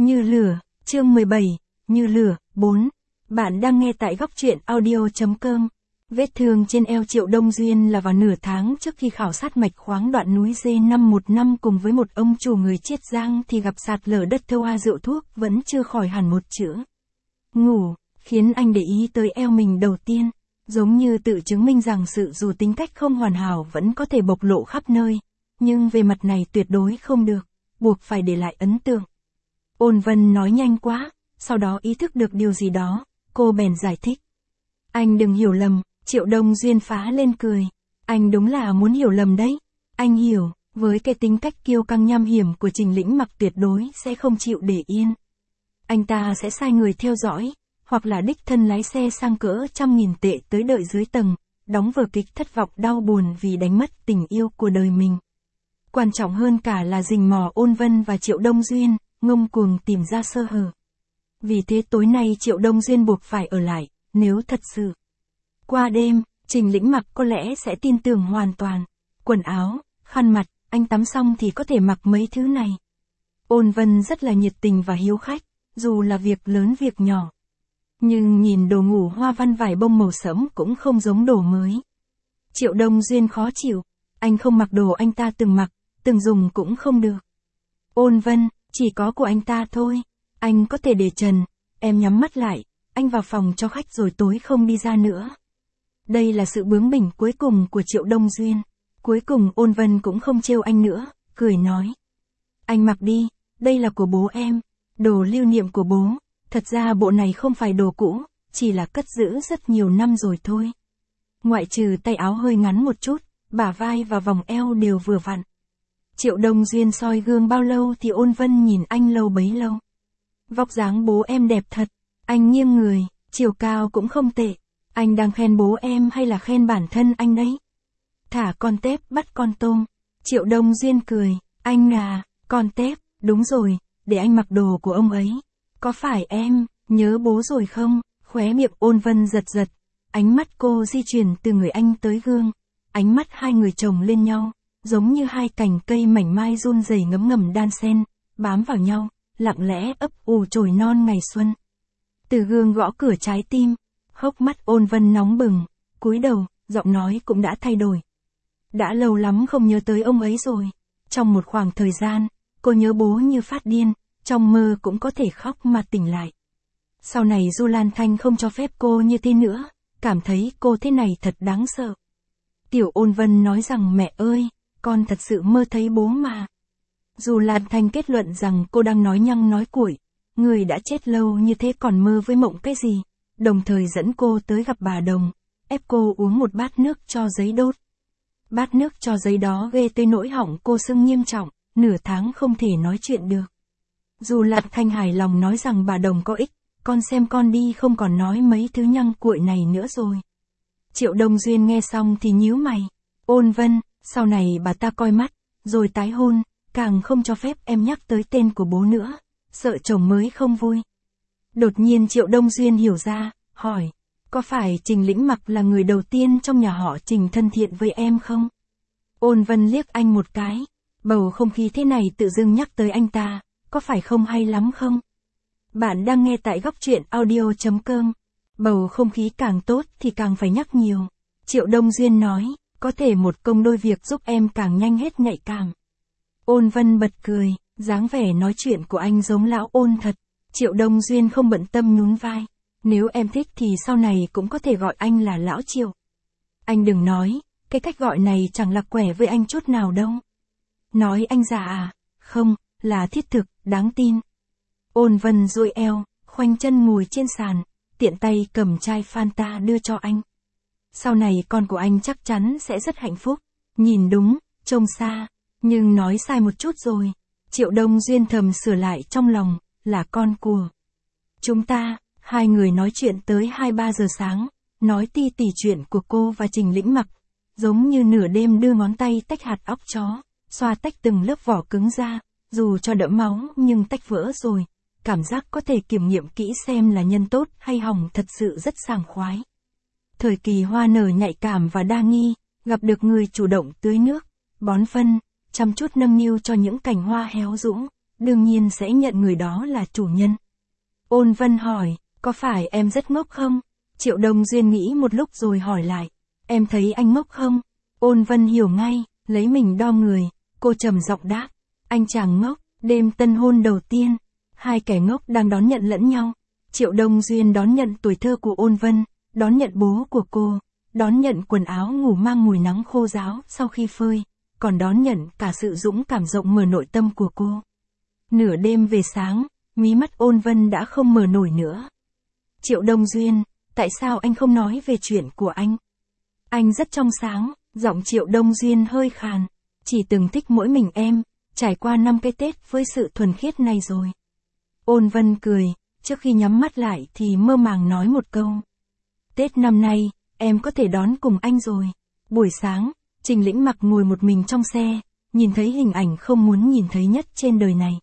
Như lửa, chương 17, Như lửa, 4. Bạn đang nghe tại góc truyện audio.com. Vết thương trên eo Triệu Đông Duyên là vào nửa tháng trước khi khảo sát mạch khoáng đoạn núi D515 cùng với một ông chủ người Chiết Giang thì gặp sạt lở đất thâu a rượu thuốc vẫn chưa khỏi hẳn một chữ. Ngủ, khiến anh để ý tới eo mình đầu tiên, giống như tự chứng minh rằng sự dù tính cách không hoàn hảo vẫn có thể bộc lộ khắp nơi, nhưng về mặt này tuyệt đối không được, buộc phải để lại ấn tượng. Ôn Vân nói nhanh quá, sau đó ý thức được điều gì đó, cô bèn giải thích. Anh đừng hiểu lầm, Triệu Đông Duyên phá lên cười. Anh đúng là muốn hiểu lầm đấy. Anh hiểu, với cái tính cách kiêu căng nham hiểm của Trình Lĩnh Mặc tuyệt đối sẽ không chịu để yên. Anh ta sẽ sai người theo dõi, hoặc là đích thân lái xe sang cỡ 100.000 tệ tới đợi dưới tầng, đóng vở kịch thất vọng đau buồn vì đánh mất tình yêu của đời mình. Quan trọng hơn cả là rình mò Ôn Vân và Triệu Đông Duyên, ngông cuồng tìm ra sơ hở. Vì thế tối nay Triệu Đông Duyên buộc phải ở lại, nếu thật sự. Qua đêm, Trình Lĩnh Mặc có lẽ sẽ tin tưởng hoàn toàn. Quần áo, khăn mặt, anh tắm xong thì có thể mặc mấy thứ này. Ôn Vân rất là nhiệt tình và hiếu khách, dù là việc lớn việc nhỏ. Nhưng nhìn đồ ngủ hoa văn vải bông màu sẫm cũng không giống đồ mới. Triệu Đông Duyên khó chịu, anh không mặc đồ anh ta từng mặc, từng dùng cũng không được. Ôn Vân, chỉ có của anh ta thôi, anh có thể để trần, em nhắm mắt lại, anh vào phòng cho khách rồi tối không đi ra nữa. Đây là sự bướng bỉnh cuối cùng của Triệu Đông Duyên. Cuối cùng Ôn Vân cũng không trêu anh nữa, cười nói. Anh mặc đi, đây là của bố em, đồ lưu niệm của bố, thật ra bộ này không phải đồ cũ, chỉ là cất giữ rất nhiều năm rồi thôi. Ngoại trừ tay áo hơi ngắn một chút, bả vai và vòng eo đều vừa vặn. Triệu Đông Duyên soi gương bao lâu thì Ôn Vân nhìn anh lâu bấy lâu. Vóc dáng bố em đẹp thật, anh nghiêng người, chiều cao cũng không tệ. Anh đang khen bố em hay là khen bản thân anh đấy? Thả con tép bắt con tôm. Triệu Đông Duyên cười, anh à, con tép, đúng rồi, để anh mặc đồ của ông ấy. Có phải em, nhớ bố rồi không? Khóe miệng Ôn Vân giật giật. Ánh mắt cô di chuyển từ người anh tới gương. Ánh mắt hai người chồng lên nhau, giống như hai cành cây mảnh mai run rẩy ngấm ngầm đan xen, bám vào nhau, lặng lẽ ấp ủ chồi non ngày xuân. Từ gương gõ cửa trái tim. Hốc mắt Ôn Vân nóng bừng, cúi đầu, giọng nói cũng đã thay đổi. Đã lâu lắm không nhớ tới ông ấy rồi. Trong một khoảng thời gian, cô nhớ bố như phát điên, trong mơ cũng có thể khóc mà tỉnh lại. Sau này Du Lan Thanh không cho phép cô như thế nữa, cảm thấy cô thế này thật đáng sợ. Tiểu Ôn Vân nói rằng mẹ ơi, con thật sự mơ thấy bố mà. Du Lan Thanh kết luận rằng cô đang nói nhăng nói cuội, người đã chết lâu như thế còn mơ với mộng cái gì. Đồng thời dẫn cô tới gặp bà Đồng, ép cô uống một bát nước cho giấy đốt. Bát nước cho giấy đó ghê tới nỗi họng cô sưng nghiêm trọng, nửa tháng không thể nói chuyện được. Dù Lạn Thanh hài lòng nói rằng bà Đồng có ích, con xem con đi không còn nói mấy thứ nhăng cuội này nữa rồi. Triệu Đông Duyên nghe xong thì nhíu mày. Ôn Vân, sau này bà ta coi mắt, rồi tái hôn, càng không cho phép em nhắc tới tên của bố nữa, sợ chồng mới không vui. Đột nhiên Triệu Đông Duyên hiểu ra, hỏi, có phải Trình Lĩnh Mặc là người đầu tiên trong nhà họ Trình thân thiện với em không? Ôn Vân liếc anh một cái, bầu không khí thế này tự dưng nhắc tới anh ta, có phải không hay lắm không? Bạn đang nghe tại góc truyện audio.com, bầu không khí càng tốt thì càng phải nhắc nhiều. Triệu Đông Duyên nói, có thể một công đôi việc giúp em càng nhanh hết nhạy cảm. Ôn Vân bật cười, dáng vẻ nói chuyện của anh giống lão Ôn thật. Triệu Đông Duyên không bận tâm nhún vai. Nếu em thích thì sau này cũng có thể gọi anh là lão Triệu. Anh đừng nói, cái cách gọi này chẳng lạc quẻ với anh chút nào đâu. Nói anh già à? Không, là thiết thực, đáng tin. Ôn Vân duỗi eo, khoanh chân ngồi trên sàn, tiện tay cầm chai Fanta đưa cho anh. Sau này con của anh chắc chắn sẽ rất hạnh phúc. Nhìn đúng, trông xa, nhưng nói sai một chút rồi. Triệu Đông Duyên thầm sửa lại trong lòng. Là con của chúng ta. Hai người nói chuyện tới 2-3 giờ sáng, nói ti tỉ chuyện của cô và Trình Lĩnh Mặc, giống như nửa đêm đưa ngón tay tách hạt óc chó, xoa tách từng lớp vỏ cứng ra, dù cho đẫm máu nhưng tách vỡ rồi, cảm giác có thể kiểm nghiệm kỹ xem là nhân tốt hay hỏng thật sự rất sảng khoái. Thời kỳ hoa nở nhạy cảm và đa nghi, gặp được người chủ động tưới nước, bón phân, chăm chút nâng niu cho những cành hoa héo rũ, đương nhiên sẽ nhận người đó là chủ nhân. Ôn Vân hỏi, có phải em rất ngốc không? Triệu Đông Duyên nghĩ một lúc rồi hỏi lại, em thấy anh ngốc không? Ôn Vân hiểu ngay, lấy mình đo người, cô trầm giọng đáp, anh chàng ngốc, đêm tân hôn đầu tiên, hai kẻ ngốc đang đón nhận lẫn nhau. Triệu Đông Duyên đón nhận tuổi thơ của Ôn Vân, đón nhận bố của cô, đón nhận quần áo ngủ mang mùi nắng khô ráo sau khi phơi, còn đón nhận cả sự dũng cảm rộng mở nội tâm của cô. Nửa đêm về sáng, mí mắt Ôn Vân đã không mở nổi nữa. Triệu Đông Duyên, tại sao anh không nói về chuyện của anh? Anh rất trong sáng, giọng Triệu Đông Duyên hơi khàn, chỉ từng thích mỗi mình em, trải qua 5 cái Tết với sự thuần khiết này rồi. Ôn Vân cười, trước khi nhắm mắt lại thì mơ màng nói một câu. Tết năm nay, em có thể đón cùng anh rồi. Buổi sáng, Trình Lĩnh Mặc ngồi một mình trong xe, nhìn thấy hình ảnh không muốn nhìn thấy nhất trên đời này.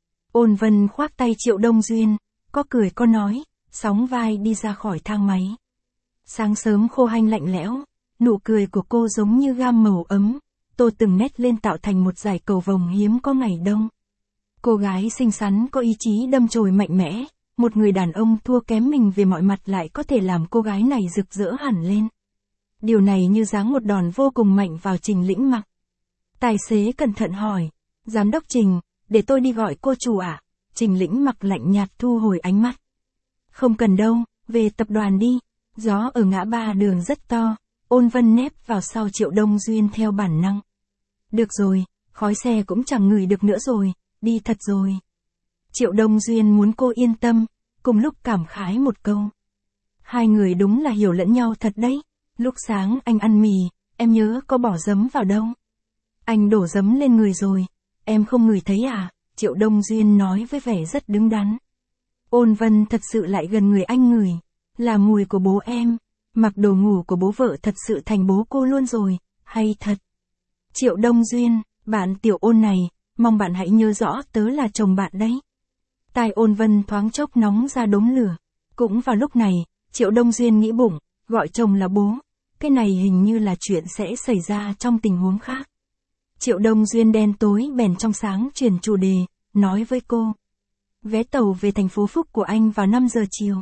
Ôn Vân khoác tay Triệu Đông Duyên, có cười có nói, sóng vai đi ra khỏi thang máy. Sáng sớm khô hanh lạnh lẽo, nụ cười của cô giống như gam màu ấm, tô từng nét lên tạo thành một dải cầu vồng hiếm có ngày đông. Cô gái xinh xắn có ý chí đâm chồi mạnh mẽ, một người đàn ông thua kém mình về mọi mặt lại có thể làm cô gái này rực rỡ hẳn lên. Điều này như giáng một đòn vô cùng mạnh vào Trình Lĩnh Mặc. Tài xế cẩn thận hỏi, giám đốc Trình, để tôi đi gọi cô chủ à? Trình Lĩnh Mặc lạnh nhạt thu hồi ánh mắt. Không cần đâu, về tập đoàn đi. Gió ở ngã ba đường rất to, Ôn Vân nép vào sau Triệu Đông Duyên theo bản năng. Được rồi, khói xe cũng chẳng ngửi được nữa rồi, đi thật rồi. Triệu Đông Duyên muốn cô yên tâm, cùng lúc cảm khái một câu. Hai người đúng là hiểu lẫn nhau thật đấy. Lúc sáng anh ăn mì, em nhớ có bỏ giấm vào đâu. Anh đổ giấm lên người rồi, em không ngửi thấy à? Triệu Đông Duyên nói với vẻ rất đứng đắn. Ôn Vân thật sự lại gần người anh ngửi, là mùi của bố em, mặc đồ ngủ của bố vợ thật sự thành bố cô luôn rồi, hay thật. Triệu Đông Duyên, bạn Tiểu Ôn này, mong bạn hãy nhớ rõ tớ là chồng bạn đấy. Tai Ôn Vân thoáng chốc nóng ra đốm lửa. Cũng vào lúc này, Triệu Đông Duyên nghĩ bụng, gọi chồng là bố, cái này hình như là chuyện sẽ xảy ra trong tình huống khác. Triệu Đông Duyên đen tối bèn trong sáng chuyển chủ đề, nói với cô. Vé tàu về thành phố Phúc của anh vào 5 giờ chiều.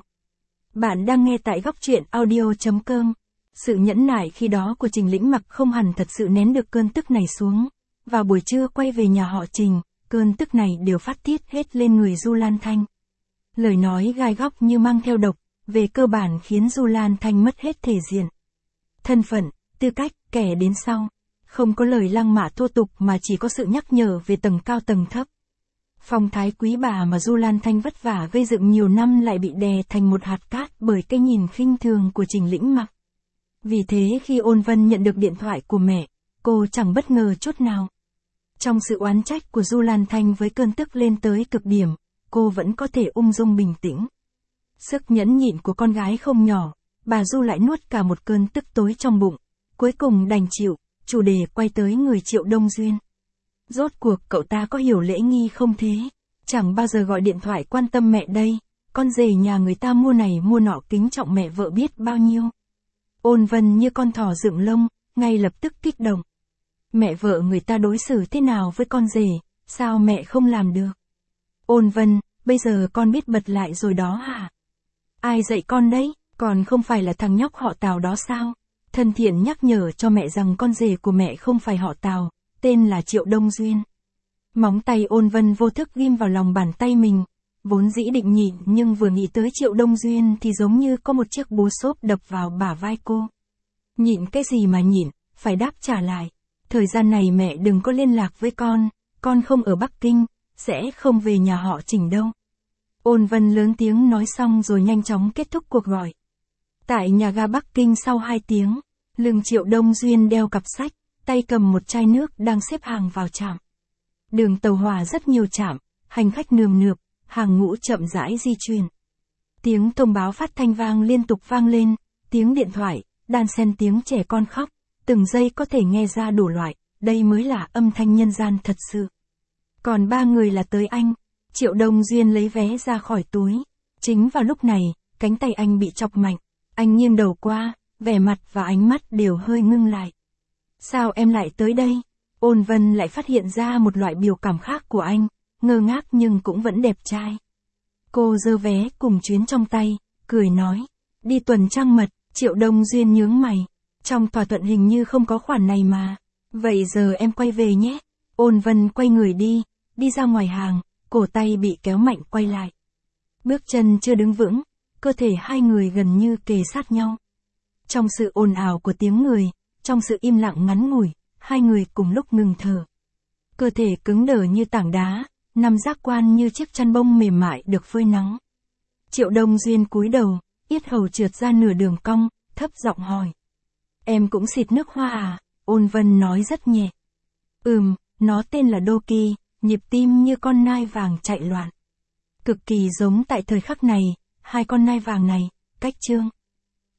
Bạn đang nghe tại góc truyện audio.com. Sự nhẫn nại khi đó của Trình Lĩnh Mặc không hẳn thật sự nén được cơn tức này xuống. Vào buổi trưa quay về nhà họ Trình, cơn tức này đều phát tiết hết lên người Du Lan Thanh. Lời nói gai góc như mang theo độc, về cơ bản khiến Du Lan Thanh mất hết thể diện. Thân phận, tư cách, kẻ đến sau. Không có lời lăng mạ thô tục mà chỉ có sự nhắc nhở về tầng cao tầng thấp. Phong thái quý bà mà Du Lan Thanh vất vả gây dựng nhiều năm lại bị đè thành một hạt cát bởi cái nhìn khinh thường của Trình Lĩnh Mặc. Vì thế khi Ôn Vân nhận được điện thoại của mẹ, cô chẳng bất ngờ chút nào. Trong sự oán trách của Du Lan Thanh với cơn tức lên tới cực điểm, cô vẫn có thể ung dung bình tĩnh. Sức nhẫn nhịn của con gái không nhỏ, bà Du lại nuốt cả một cơn tức tối trong bụng, cuối cùng đành chịu, chủ đề quay tới người Triệu Đông Duyên. Rốt cuộc cậu ta có hiểu lễ nghi không thế? Chẳng bao giờ gọi điện thoại quan tâm mẹ đây, con rể nhà người ta mua này mua nọ kính trọng mẹ vợ biết bao nhiêu. Ôn Vân như con thỏ dựng lông, ngay lập tức kích động. Mẹ vợ người ta đối xử thế nào với con rể, sao mẹ không làm được? Ôn Vân, bây giờ con biết bật lại rồi đó hả? Ai dạy con đấy, còn không phải là thằng nhóc họ Tào đó sao? Thân thiện nhắc nhở cho mẹ rằng con rể của mẹ không phải họ Tào, tên là Triệu Đông Duyên. Móng tay Ôn Vân vô thức ghim vào lòng bàn tay mình, vốn dĩ định nhịn nhưng vừa nghĩ tới Triệu Đông Duyên thì giống như có một chiếc búa xốp đập vào bả vai cô. Nhịn cái gì mà nhịn, phải đáp trả lại. Thời gian này mẹ đừng có liên lạc với con không ở Bắc Kinh, sẽ không về nhà họ Trình đâu. Ôn Vân lớn tiếng nói xong rồi nhanh chóng kết thúc cuộc gọi. Tại nhà ga Bắc Kinh sau 2 tiếng, lưng Triệu Đông Duyên đeo cặp sách, tay cầm một chai nước đang xếp hàng vào trạm. Đường tàu hỏa rất nhiều trạm, hành khách nườm nượp, hàng ngũ chậm rãi di chuyển. Tiếng thông báo phát thanh vang liên tục vang lên, tiếng điện thoại, đan xen tiếng trẻ con khóc, từng giây có thể nghe ra đủ loại, đây mới là âm thanh nhân gian thật sự. Còn 3 người là tới anh. Triệu Đông Duyên lấy vé ra khỏi túi. Chính vào lúc này, cánh tay anh bị chọc mạnh. Anh nghiêng đầu qua, vẻ mặt và ánh mắt đều hơi ngưng lại. Sao em lại tới đây? Ôn Vân lại phát hiện ra một loại biểu cảm khác của anh, ngơ ngác nhưng cũng vẫn đẹp trai. Cô giơ vé cùng chuyến trong tay, cười nói. Đi tuần trăng mật, Triệu Đông Duyên nhướng mày. Trong thỏa thuận hình như không có khoản này mà. Vậy giờ em quay về nhé. Ôn Vân quay người đi ra ngoài hàng, cổ tay bị kéo mạnh quay lại. Bước chân chưa đứng vững, cơ thể hai người gần như kề sát nhau. Trong sự ồn ào của tiếng người, trong sự im lặng ngắn ngủi, hai người cùng lúc ngừng thở. Cơ thể cứng đờ như tảng đá, nằm giác quan như chiếc chăn bông mềm mại được phơi nắng. Triệu Đông Duyên cúi đầu, yết hầu trượt ra nửa đường cong, thấp giọng hỏi. Em cũng xịt nước hoa à? Ôn Vân nói rất nhẹ. Nó tên là Doki, nhịp tim như con nai vàng chạy loạn. Cực kỳ giống tại thời khắc này, hai con nai vàng này, cách chương.